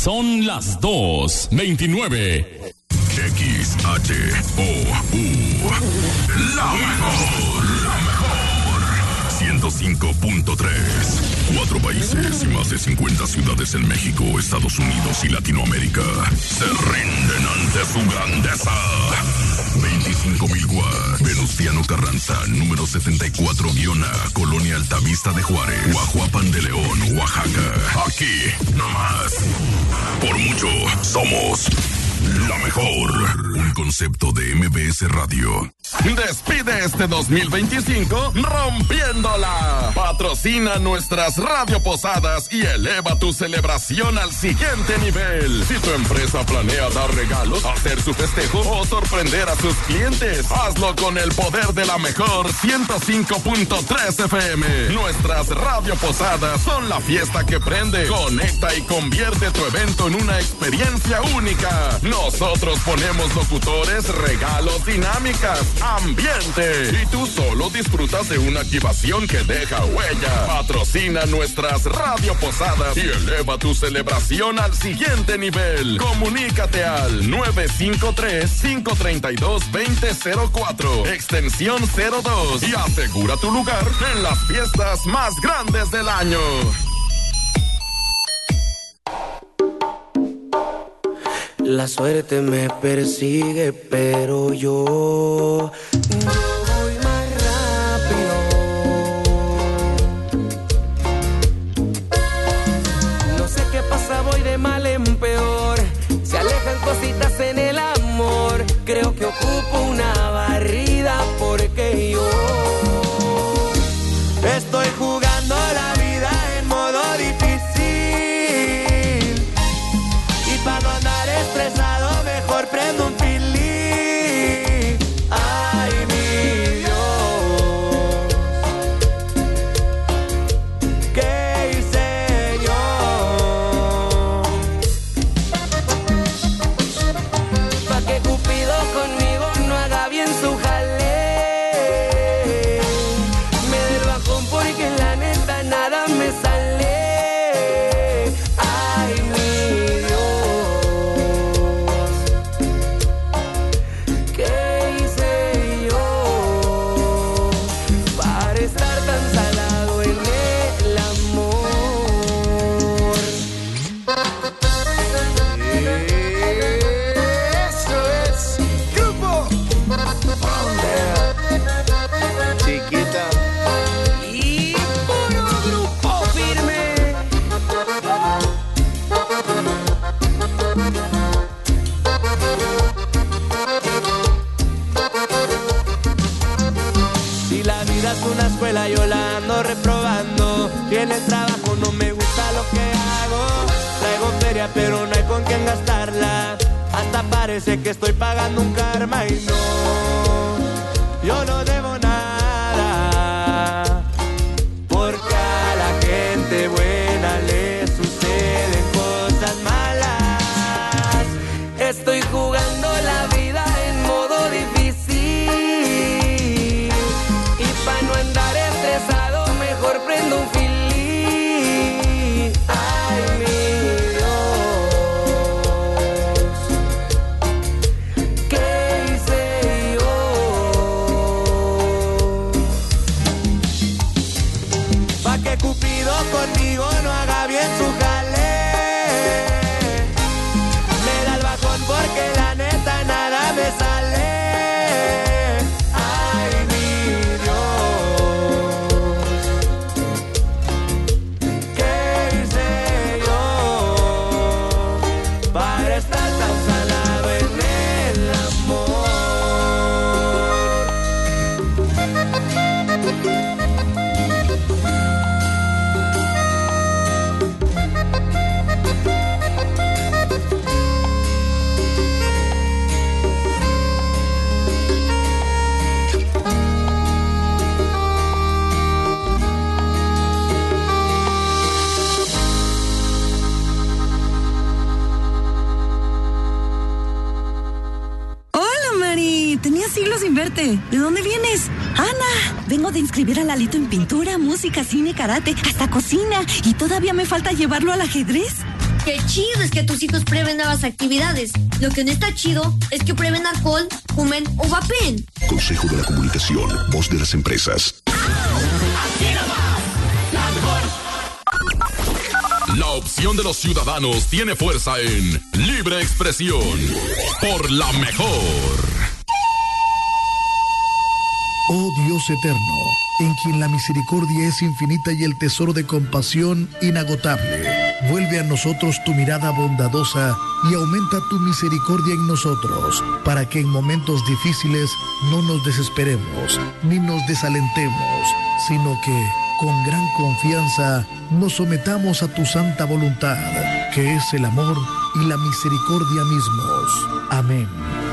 Son las 2:29. XHOU. La mejor. 105.3. 4 países y más de 50 ciudades en México, Estados Unidos y Latinoamérica se rinden ante su grandeza. 25,000 watts. Venustiano Carranza, número 74-A, Colonia Altavista de Juárez, Guajuapan de León, Oaxaca. Aquí, nomás. Por mucho, somos la mejor. Un concepto de MBS Radio. Despide este 2025 rompiéndola. Patrocina nuestras radioposadas y eleva tu celebración al siguiente nivel. Si tu empresa planea dar regalos, hacer su festejo o sorprender a sus clientes, hazlo con el poder de la mejor 105.3 FM. Nuestras radioposadas son la fiesta que prende, conecta y convierte tu evento en una experiencia única. Nosotros ponemos locutores, regalos, dinámicas, ambiente, y tú solo disfrutas de una activación que deja huella. Patrocina nuestras radioposadas y eleva tu celebración al siguiente nivel. Comunícate al 953-532-2004, extensión 02, y asegura tu lugar en las fiestas más grandes del año. La suerte me persigue, pero yo voy más rápido. No sé qué pasa, voy de mal en peor. Se alejan cositas en el amor. Creo que ocupo una barrida porque yo estoy jugando la vida en modo difícil. Y para no andar estresado, mejor prendo un feeling. Ay, mi Dios, ¿qué hice yo? Pa' que Cupido conmigo no haga bien su jale. Me dé el bajón porque la neta nada me sale. Ay, mi una escuela, yo la ando reprobando. Tienes trabajo, no me gusta lo que hago. Traigo feria, pero no hay con quién gastarla. Hasta parece que estoy pagando un karma y no, yo no debo nada. Porque a la gente buena le suceden cosas malas. Estoy jugando la vida en modo difícil. Pa' no andar estresado, mejor prendo un feeling. Ay, mi Dios, ¿qué hice yo? Pa' que Cupido conmigo no haga bien su jale. Me da el bajón porque la neta nada me sale. siglos sin verte. ¿De dónde vienes? Ana, vengo de inscribir a Lalito en pintura, música, cine, karate, hasta cocina. Y todavía me falta llevarlo al ajedrez. Qué chido es que tus hijos prueben nuevas actividades. Lo que no está chido es que prueben alcohol, fumen o vapen. Consejo de la Comunicación, voz de las empresas. La opción de los ciudadanos tiene fuerza en Libre Expresión. Por la mejor. Oh Dios eterno, en quien la misericordia es infinita y el tesoro de compasión inagotable, vuelve a nosotros tu mirada bondadosa y aumenta tu misericordia en nosotros, para que en momentos difíciles no nos desesperemos ni nos desalentemos, sino que con gran confianza nos sometamos a tu santa voluntad, que es el amor y la misericordia mismos. Amén.